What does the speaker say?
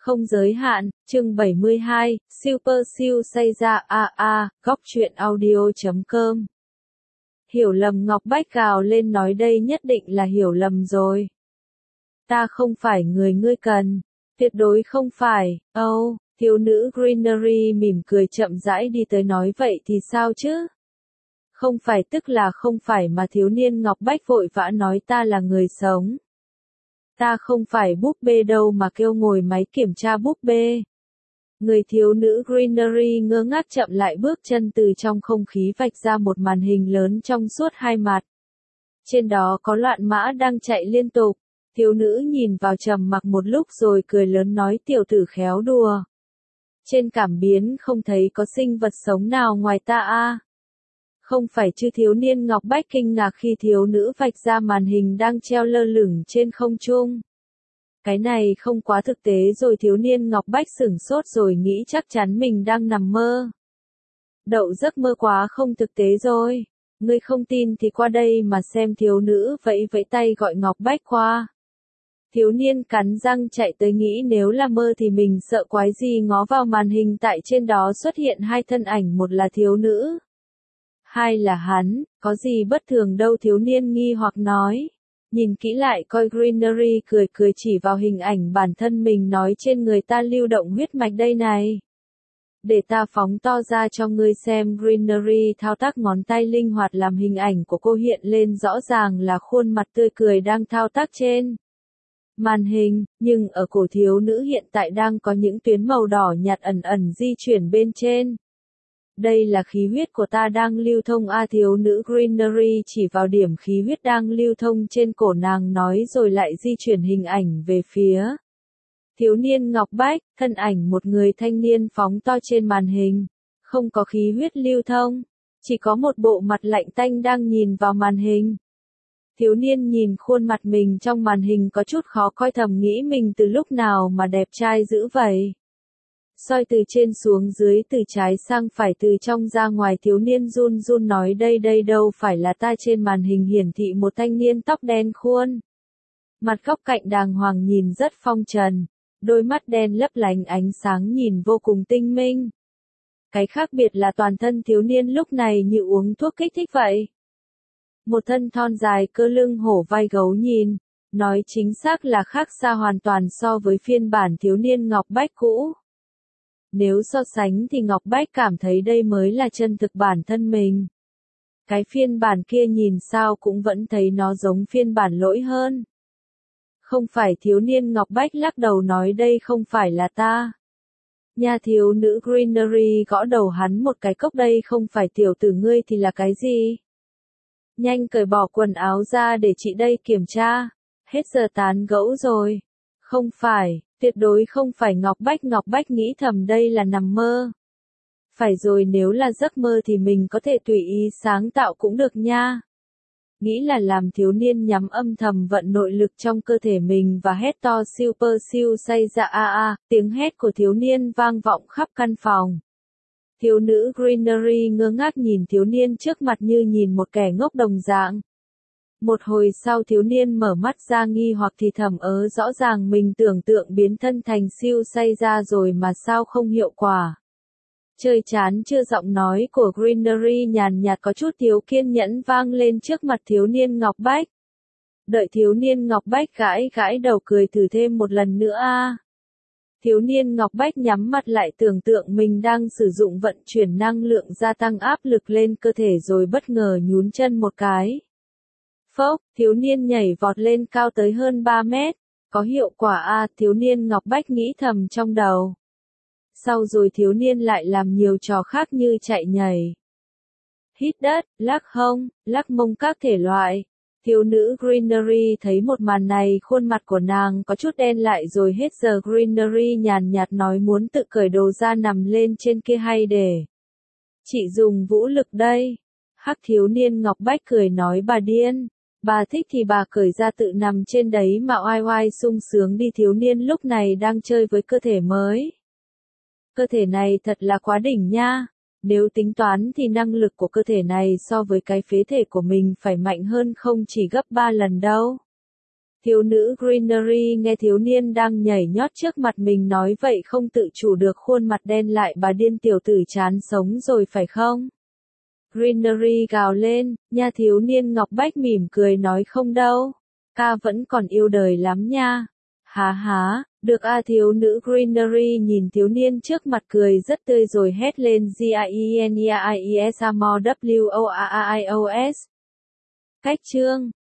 Không giới hạn, chương 72, Super siêu say ra góc truyện audio.com. Hiểu lầm. Ngọc Bách gào lên nói đây nhất định là hiểu lầm rồi. Ta không phải người ngươi cần. Tuyệt đối không phải. Thiếu nữ Greenery mỉm cười chậm rãi đi tới nói vậy thì sao chứ? Không phải tức là không phải mà thiếu niên Ngọc Bách vội vã nói ta là người sống. Ta không phải búp bê đâu mà kêu ngồi máy kiểm tra búp bê. Người thiếu nữ Greenery ngơ ngác chậm lại bước chân từ trong không khí vạch ra một màn hình lớn trong suốt hai mặt. Trên đó có loạn mã đang chạy liên tục. Thiếu nữ nhìn vào trầm mặc một lúc rồi cười lớn nói tiểu tử khéo đùa. Trên cảm biến không thấy có sinh vật sống nào ngoài ta à? Không phải chứ thiếu niên Ngọc Bách kinh ngạc khi thiếu nữ vạch ra màn hình đang treo lơ lửng trên không trung. Cái này không quá thực tế rồi thiếu niên Ngọc Bách sửng sốt rồi nghĩ chắc chắn mình đang nằm mơ. Đậu giấc mơ quá không thực tế rồi. Ngươi không tin thì qua đây mà xem thiếu nữ vẫy vẫy tay gọi Ngọc Bách qua. Thiếu niên cắn răng chạy tới nghĩ nếu là mơ thì mình sợ quái gì ngó vào màn hình tại trên đó xuất hiện hai thân ảnh một là thiếu nữ. Hai là hắn, có gì bất thường đâu thiếu niên nghi hoặc nói. Nhìn kỹ lại coi Greenery cười cười chỉ vào hình ảnh bản thân mình nói trên người ta lưu động huyết mạch đây này. Để ta phóng to ra cho ngươi xem Greenery thao tác ngón tay linh hoạt làm hình ảnh của cô hiện lên rõ ràng là khuôn mặt tươi cười đang thao tác trên màn hình, nhưng ở cổ thiếu nữ hiện tại đang có những tuyến màu đỏ nhạt ẩn ẩn di chuyển bên trên. Đây là khí huyết của ta đang lưu thông thiếu nữ Greenery chỉ vào điểm khí huyết đang lưu thông trên cổ nàng nói rồi lại di chuyển hình ảnh về phía thiếu niên Ngọc Bách, thân ảnh một người thanh niên phóng to trên màn hình. Không có khí huyết lưu thông, chỉ có một bộ mặt lạnh tanh đang nhìn vào màn hình. Thiếu niên nhìn khuôn mặt mình trong màn hình có chút khó coi thầm nghĩ mình từ lúc nào mà đẹp trai dữ vậy. Soi từ trên xuống dưới từ trái sang phải từ trong ra ngoài thiếu niên run run nói đây đâu phải là ta trên màn hình hiển thị một thanh niên tóc đen khuôn. Mặt góc cạnh đàng hoàng nhìn rất phong trần, đôi mắt đen lấp lánh ánh sáng nhìn vô cùng tinh minh. Cái khác biệt là toàn thân thiếu niên lúc này như uống thuốc kích thích vậy. Một thân thon dài cơ lưng hổ vai gấu nhìn, nói chính xác là khác xa hoàn toàn so với phiên bản thiếu niên Ngọc Bách cũ. Nếu so sánh thì Ngọc Bách cảm thấy đây mới là chân thực bản thân mình. Cái phiên bản kia nhìn sao cũng vẫn thấy nó giống phiên bản lỗi hơn. Không phải thiếu niên Ngọc Bách lắc đầu nói đây không phải là ta. Nhà thiếu nữ Greenery gõ đầu hắn một cái cốc đây không phải tiểu tử ngươi thì là cái gì? Nhanh cởi bỏ quần áo ra để chị đây kiểm tra. Hết giờ tán gẫu rồi. Không phải. Tuyệt đối không phải Ngọc Bách nghĩ thầm đây là nằm mơ. Phải rồi nếu là giấc mơ thì mình có thể tùy ý sáng tạo cũng được nha. Nghĩ là làm thiếu niên nhắm âm thầm vận nội lực trong cơ thể mình và hét to super siêu say ra tiếng hét của thiếu niên vang vọng khắp căn phòng. Thiếu nữ Greenery ngơ ngác nhìn thiếu niên trước mặt như nhìn một kẻ ngốc đồng dạng. Một hồi sau thiếu niên mở mắt ra nghi hoặc thì thầm rõ ràng mình tưởng tượng biến thân thành siêu say ra rồi mà sao không hiệu quả. Chơi chán chưa giọng nói của Greenery nhàn nhạt có chút thiếu kiên nhẫn vang lên trước mặt thiếu niên Ngọc Bách. Đợi thiếu niên Ngọc Bách gãi đầu cười thử thêm một lần nữa Thiếu niên Ngọc Bách nhắm mặt lại tưởng tượng mình đang sử dụng vận chuyển năng lượng gia tăng áp lực lên cơ thể rồi bất ngờ nhún chân một cái. Phốc, thiếu niên nhảy vọt lên cao tới hơn 3 mét. Có hiệu quả thiếu niên Ngọc Bách nghĩ thầm trong đầu. Sau rồi thiếu niên lại làm nhiều trò khác như chạy nhảy, hít đất, lắc hông, lắc mông các thể loại. Thiếu nữ Greenery thấy một màn này khuôn mặt của nàng có chút đen lại rồi hết giờ Greenery nhàn nhạt nói muốn tự cởi đồ ra nằm lên trên kia hay để chị dùng vũ lực đây. Hắc thiếu niên Ngọc Bách cười nói bà điên. Bà thích thì bà cởi ra tự nằm trên đấy mà oai oai sung sướng đi thiếu niên lúc này đang chơi với cơ thể mới. Cơ thể này thật là quá đỉnh nha. Nếu tính toán thì năng lực của cơ thể này so với cái phế thể của mình phải mạnh hơn không chỉ gấp 3 lần đâu. Thiếu nữ Greenery nghe thiếu niên đang nhảy nhót trước mặt mình nói vậy không tự chủ được khuôn mặt đen lại, bà điên tiểu tử chán sống rồi phải không? Greenery gào lên, nha. Thiếu niên Ngọc Bách mỉm cười nói không đâu. Ca vẫn còn yêu đời lắm nha. Há há, được a. Thiếu nữ Greenery nhìn thiếu niên trước mặt cười rất tươi rồi hét lên Gieneies Amo Woios. Cách chương